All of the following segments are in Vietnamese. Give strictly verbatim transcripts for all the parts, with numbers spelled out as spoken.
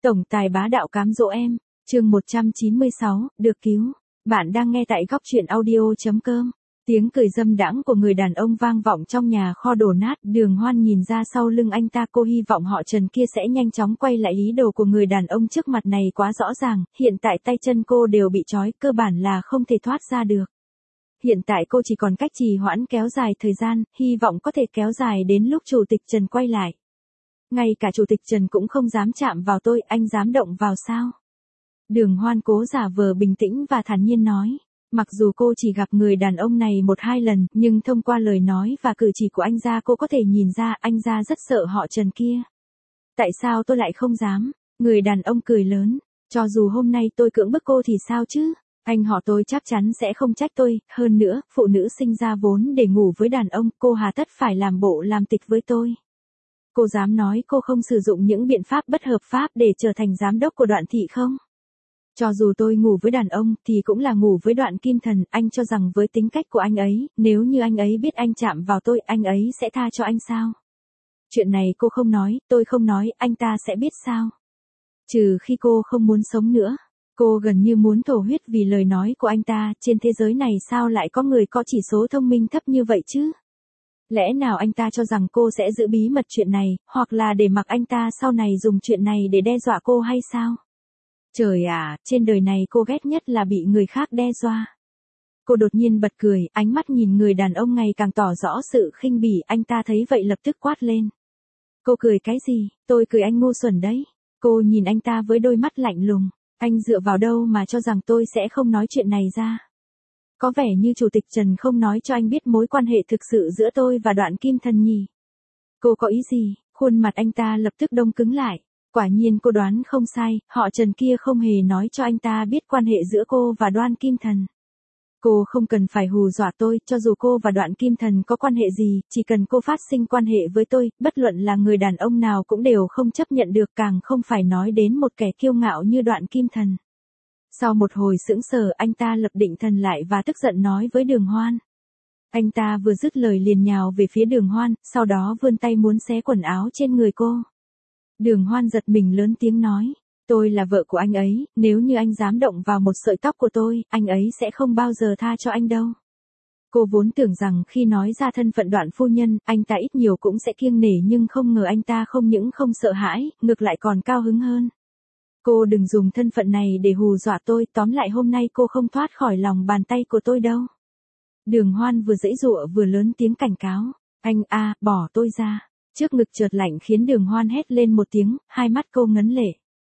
Tổng tài bá đạo cám dỗ em, chương một trăm chín mươi sáu, được cứu. Bạn đang nghe tại góc truyện audio.com. Tiếng cười dâm đãng của người đàn ông vang vọng trong nhà kho đổ nát. Đường Hoan nhìn ra sau lưng anh ta, cô hy vọng họ Trần kia sẽ nhanh chóng quay lại. Ý đồ của người đàn ông trước mặt này quá rõ ràng, hiện tại tay chân cô đều bị trói, cơ bản là không thể thoát ra được. Hiện tại cô chỉ còn cách trì hoãn kéo dài thời gian, hy vọng có thể kéo dài đến lúc Chủ tịch Trần quay lại. Ngay cả Chủ tịch Trần cũng không dám chạm vào tôi, anh dám động vào sao? Đường Hoan cố giả vờ bình tĩnh và thản nhiên nói. Mặc dù cô chỉ gặp người đàn ông này một hai lần, nhưng thông qua lời nói và cử chỉ của anh ra cô có thể nhìn ra anh ra rất sợ họ Trần kia. Tại sao tôi lại không dám? Người đàn ông cười lớn. Cho dù hôm nay tôi cưỡng bức cô thì sao chứ? Anh họ tôi chắc chắn sẽ không trách tôi, hơn nữa, phụ nữ sinh ra vốn để ngủ với đàn ông, cô hà tất phải làm bộ làm tịch với tôi. Cô dám nói cô không sử dụng những biện pháp bất hợp pháp để trở thành giám đốc của Đoạn thị không? Cho dù tôi ngủ với đàn ông thì cũng là ngủ với Đoạn Kim Thần, anh cho rằng với tính cách của anh ấy, nếu như anh ấy biết anh chạm vào tôi, anh ấy sẽ tha cho anh sao? Chuyện này cô không nói, tôi không nói, anh ta sẽ biết sao? Trừ khi cô không muốn sống nữa. Cô gần như muốn thổ huyết vì lời nói của anh ta, trên thế giới này sao lại có người có chỉ số thông minh thấp như vậy chứ? Lẽ nào anh ta cho rằng cô sẽ giữ bí mật chuyện này, hoặc là để mặc anh ta sau này dùng chuyện này để đe dọa cô hay sao? Trời ạ, trên đời này cô ghét nhất là bị người khác đe dọa. Cô đột nhiên bật cười, ánh mắt nhìn người đàn ông ngày càng tỏ rõ sự khinh bỉ, anh ta thấy vậy lập tức quát lên. Cô cười cái gì? Tôi cười anh ngu xuẩn đấy. Cô nhìn anh ta với đôi mắt lạnh lùng. Anh dựa vào đâu mà cho rằng tôi sẽ không nói chuyện này ra? Có vẻ như Chủ tịch Trần không nói cho anh biết mối quan hệ thực sự giữa tôi và Đoạn Kim Thần nhỉ? Cô có ý gì? Khuôn mặt anh ta lập tức đông cứng lại. Quả nhiên cô đoán không sai, họ Trần kia không hề nói cho anh ta biết quan hệ giữa cô và Đoạn Kim Thần. Cô không cần phải hù dọa tôi, cho dù cô và Đoạn Kim Thần có quan hệ gì, chỉ cần cô phát sinh quan hệ với tôi, bất luận là người đàn ông nào cũng đều không chấp nhận được, càng không phải nói đến một kẻ kiêu ngạo như Đoạn Kim Thần. Sau một hồi sững sờ, anh ta lập định thần lại và tức giận nói với Đường Hoan. Anh ta vừa dứt lời liền nhào về phía Đường Hoan, sau đó vươn tay muốn xé quần áo trên người cô. Đường Hoan giật mình lớn tiếng nói. Tôi là vợ của anh ấy, nếu như anh dám động vào một sợi tóc của tôi, anh ấy sẽ không bao giờ tha cho anh đâu. Cô vốn tưởng rằng khi nói ra thân phận Đoạn phu nhân, anh ta ít nhiều cũng sẽ kiêng nể, nhưng không ngờ anh ta không những không sợ hãi, ngược lại còn cao hứng hơn. Cô đừng dùng thân phận này để hù dọa tôi, tóm lại hôm nay cô không thoát khỏi lòng bàn tay của tôi đâu. Đường Hoan vừa giãy giụa vừa lớn tiếng cảnh cáo. Anh a, bỏ tôi ra. Trước ngực chợt lạnh khiến Đường Hoan hét lên một tiếng, hai mắt cô ngấn lệ.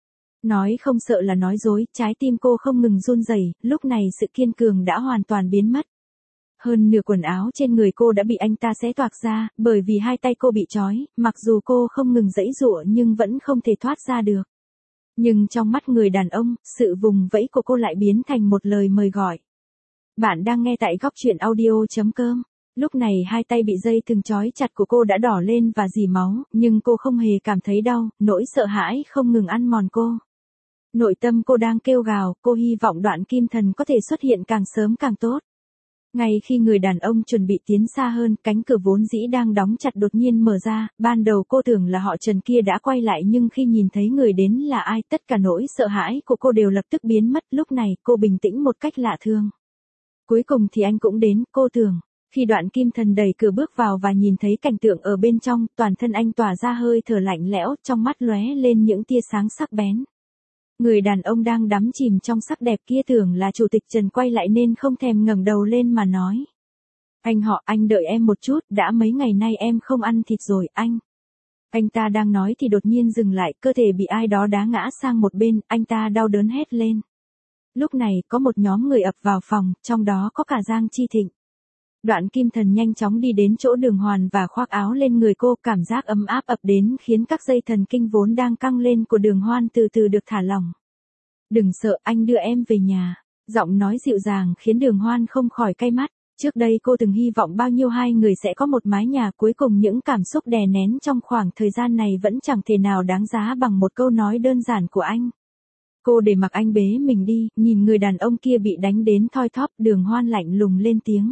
Nói không sợ là nói dối, trái tim cô không ngừng run rẩy, lúc này sự kiên cường đã hoàn toàn biến mất. Hơn nửa quần áo trên người cô đã bị anh ta xé toạc ra, bởi vì hai tay cô bị trói, mặc dù cô không ngừng giãy giụa nhưng vẫn không thể thoát ra được. Nhưng trong mắt người đàn ông, sự vùng vẫy của cô lại biến thành một lời mời gọi. Bạn đang nghe tại góc truyện audio.com. Lúc này hai tay bị dây thừng trói chặt của cô đã đỏ lên và rỉ máu, nhưng cô không hề cảm thấy đau, nỗi sợ hãi không ngừng ăn mòn cô. Nội tâm cô đang kêu gào, cô hy vọng Đoạn Kim Thần có thể xuất hiện càng sớm càng tốt. Ngay khi người đàn ông chuẩn bị tiến xa hơn, cánh cửa vốn dĩ đang đóng chặt đột nhiên mở ra, ban đầu cô tưởng là họ Trần kia đã quay lại, nhưng khi nhìn thấy người đến là ai, tất cả nỗi sợ hãi của cô đều lập tức biến mất, lúc này cô bình tĩnh một cách lạ thường. Cuối cùng thì anh cũng đến, cô tưởng. Khi Đoạn Kim Thần đẩy cửa bước vào và nhìn thấy cảnh tượng ở bên trong, toàn thân anh tỏa ra hơi thở lạnh lẽo, trong mắt lóe lên những tia sáng sắc bén. Người đàn ông đang đắm chìm trong sắc đẹp kia tưởng là Chủ tịch Trần quay lại nên không thèm ngẩng đầu lên mà nói. Anh họ, anh đợi em một chút, đã mấy ngày nay em không ăn thịt rồi, anh. Anh ta đang nói thì đột nhiên dừng lại, cơ thể bị ai đó đá ngã sang một bên, anh ta đau đớn hét lên. Lúc này, có một nhóm người ập vào phòng, trong đó có cả Giang Chi Thịnh. Đoạn Kim Thần nhanh chóng đi đến chỗ Đường Hoan và khoác áo lên người cô, cảm giác ấm áp ập đến khiến các dây thần kinh vốn đang căng lên của Đường Hoan từ từ được thả lỏng. Đừng sợ, anh đưa em về nhà. Giọng nói dịu dàng khiến Đường Hoan không khỏi cay mắt. Trước đây cô từng hy vọng bao nhiêu hai người sẽ có một mái nhà, cuối cùng những cảm xúc đè nén trong khoảng thời gian này vẫn chẳng thể nào đáng giá bằng một câu nói đơn giản của anh. Cô để mặc anh bế mình đi, nhìn người đàn ông kia bị đánh đến thoi thóp, Đường Hoan lạnh lùng lên tiếng.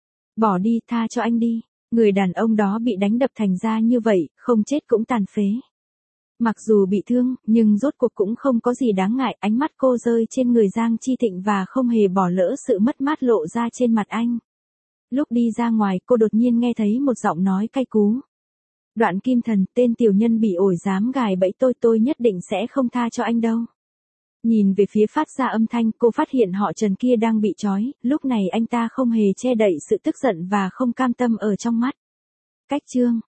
Bỏ đi, tha cho anh đi. Người đàn ông đó bị đánh đập thành ra như vậy, không chết cũng tàn phế. Mặc dù bị thương, nhưng rốt cuộc cũng không có gì đáng ngại, ánh mắt cô rơi trên người Giang Chi Thịnh và không hề bỏ lỡ sự mất mát lộ ra trên mặt anh. Lúc đi ra ngoài, cô đột nhiên nghe thấy một giọng nói cay cú. Đoạn Kim Thần, tên tiểu nhân bị ổi dám gài bẫy tôi, tôi nhất định sẽ không tha cho anh đâu. Nhìn về phía phát ra âm thanh, cô phát hiện họ Trần kia đang bị trói, lúc này anh ta không hề che đậy sự tức giận và không cam tâm ở trong mắt. Cách chương